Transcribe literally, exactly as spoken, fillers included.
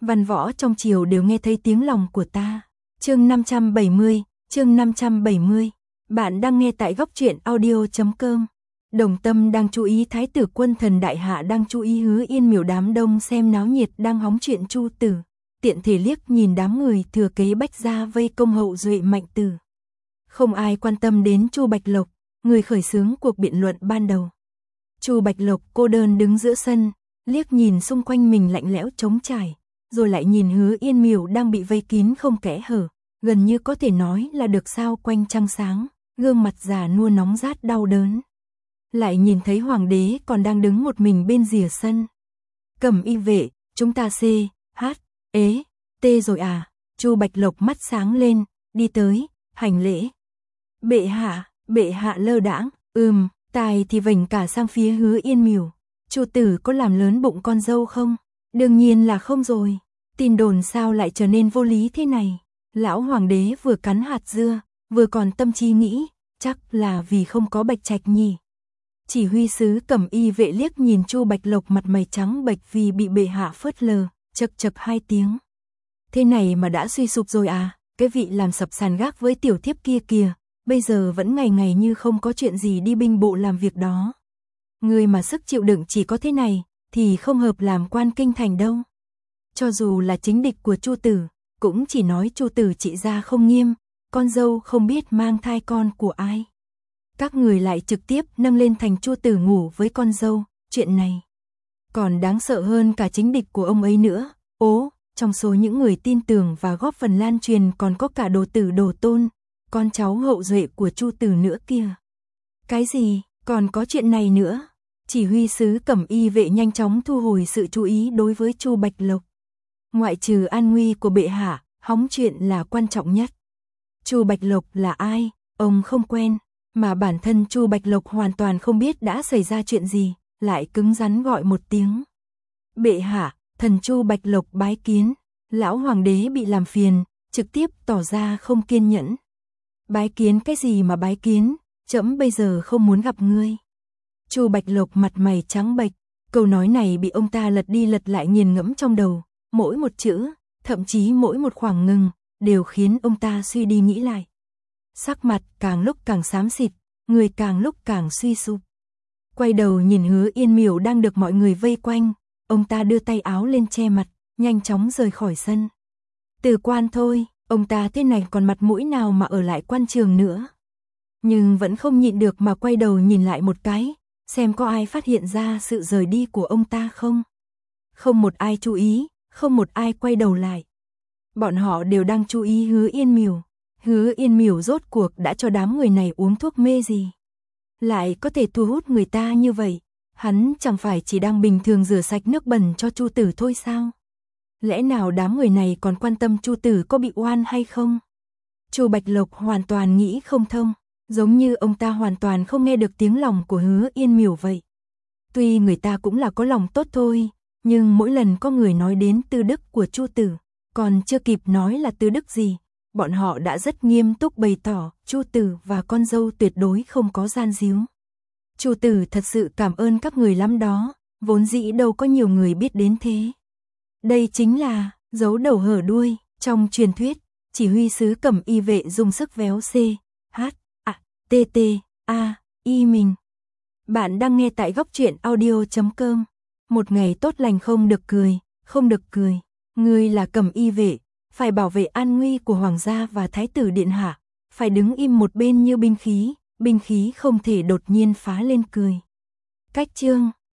Văn võ trong triều đều nghe thấy tiếng lòng của ta. Chương năm trăm bảy mươi, chương năm trăm bảy mươi. Bạn đang nghe tại góc truyện audio chấm com. Đồng Tâm đang chú ý Thái tử Quân Thần đại hạ đang chú ý Hứa Yên Miểu, đám đông xem náo nhiệt đang hóng chuyện Chu Tử, tiện thể liếc nhìn đám người thừa kế Bách gia vây công hậu duệ Mạnh Tử. Không ai quan tâm đến Chu Bạch Lộc, người khởi xướng cuộc biện luận ban đầu. Chu Bạch Lộc cô đơn đứng giữa sân, liếc nhìn xung quanh mình lạnh lẽo trống trải, rồi lại nhìn Hứa Yên Miểu đang bị vây kín không kẽ hở, gần như có thể nói là được sao quanh trăng sáng, gương mặt già nua nóng rát đau đớn. Lại nhìn thấy hoàng đế còn đang đứng một mình bên rìa sân. Cẩm y vệ, chúng ta C, H, ế, T rồi à? Chu Bạch Lộc mắt sáng lên, đi tới, hành lễ. Bệ hạ, bệ hạ lơ đãng, ừm, tài thì vểnh cả sang phía Hứa Yên Miểu. Chu Tử có làm lớn bụng con dâu không? Đương nhiên là không rồi. Tin đồn sao lại trở nên vô lý thế này? Lão hoàng đế vừa cắn hạt dưa, vừa còn tâm trí nghĩ, chắc là vì không có Bạch Trạch nhỉ. Chỉ huy sứ Cẩm y vệ liếc nhìn Chu Bạch Lộc mặt mày trắng bệch vì bị bệ hạ phớt lờ, chậc chậc hai tiếng. Thế này mà đã suy sụp rồi à? Cái vị làm sập sàn gác với tiểu thiếp kia kìa, bây giờ vẫn ngày ngày như không có chuyện gì đi binh bộ làm việc đó. Người mà sức chịu đựng chỉ có thế này, thì không hợp làm quan kinh thành đâu. Cho dù là chính địch của Chu Tử, cũng chỉ nói Chu Tử trị gia không nghiêm, con dâu không biết mang thai con của ai. Các người lại trực tiếp nâng lên thành Chu Tử ngủ với con dâu, chuyện này còn đáng sợ hơn cả chính địch của ông ấy nữa. Ố, trong số những người tin tưởng và góp phần lan truyền còn có cả đồ tử đồ tôn, con cháu hậu duệ của Chu Tử nữa kia. Cái gì, còn có chuyện này nữa? Chỉ huy sứ Cẩm y vệ nhanh chóng thu hồi sự chú ý đối với Chu Bạch Lộc. Ngoại trừ an nguy của bệ hạ, hóng chuyện là quan trọng nhất. Chu Bạch Lộc là ai? Ông không quen, mà bản thân Chu Bạch Lộc hoàn toàn không biết đã xảy ra chuyện gì, lại cứng rắn gọi một tiếng. Bệ hạ, thần Chu Bạch Lộc bái kiến. Lão hoàng đế bị làm phiền, trực tiếp tỏ ra không kiên nhẫn. Bái kiến cái gì mà bái kiến, trẫm bây giờ không muốn gặp ngươi. Chu Bạch Lộc mặt mày trắng bệch, câu nói này bị ông ta lật đi lật lại nghiền ngẫm trong đầu, mỗi một chữ, thậm chí mỗi một khoảng ngừng, đều khiến ông ta suy đi nghĩ lại. Sắc mặt càng lúc càng xám xịt, người càng lúc càng suy sụp. Quay đầu nhìn Hứa Yên Miểu đang được mọi người vây quanh, ông ta đưa tay áo lên che mặt, nhanh chóng rời khỏi sân. Từ quan thôi, ông ta thế này còn mặt mũi nào mà ở lại quan trường nữa. Nhưng vẫn không nhịn được mà quay đầu nhìn lại một cái, xem có ai phát hiện ra sự rời đi của ông ta không. Không một ai chú ý, không một ai quay đầu lại. Bọn họ đều đang chú ý Hứa Yên Miểu. Hứa Yên Miểu rốt cuộc đã cho đám người này uống thuốc mê gì? Lại có thể thu hút người ta như vậy? Hắn chẳng phải chỉ đang bình thường rửa sạch nước bẩn cho Chu Tử thôi sao? Lẽ nào đám người này còn quan tâm Chu Tử có bị oan hay không? Chu Bạch Lộc hoàn toàn nghĩ không thông, giống như ông ta hoàn toàn không nghe được tiếng lòng của Hứa Yên Miểu vậy. Tuy người ta cũng là có lòng tốt thôi, nhưng mỗi lần có người nói đến tư đức của Chu Tử, còn chưa kịp nói là tư đức gì, bọn họ đã rất nghiêm túc bày tỏ Chu Tử và con dâu tuyệt đối không có gian díu. Chu Tử thật sự cảm ơn các người lắm đó, vốn dĩ đâu có nhiều người biết đến thế. Đây chính là giấu đầu hở đuôi, trong truyền thuyết, chỉ huy sứ Cẩm y vệ dùng sức véo C, H, A, T, T, A, Y mình. Bạn đang nghe tại góc truyện audio chấm com. Một ngày tốt lành không được cười, không được cười. Ngươi là Cẩm y vệ, phải bảo vệ an nguy của hoàng gia và thái tử điện hạ, phải đứng im một bên như binh khí, binh khí không thể đột nhiên phá lên cười. Cách chương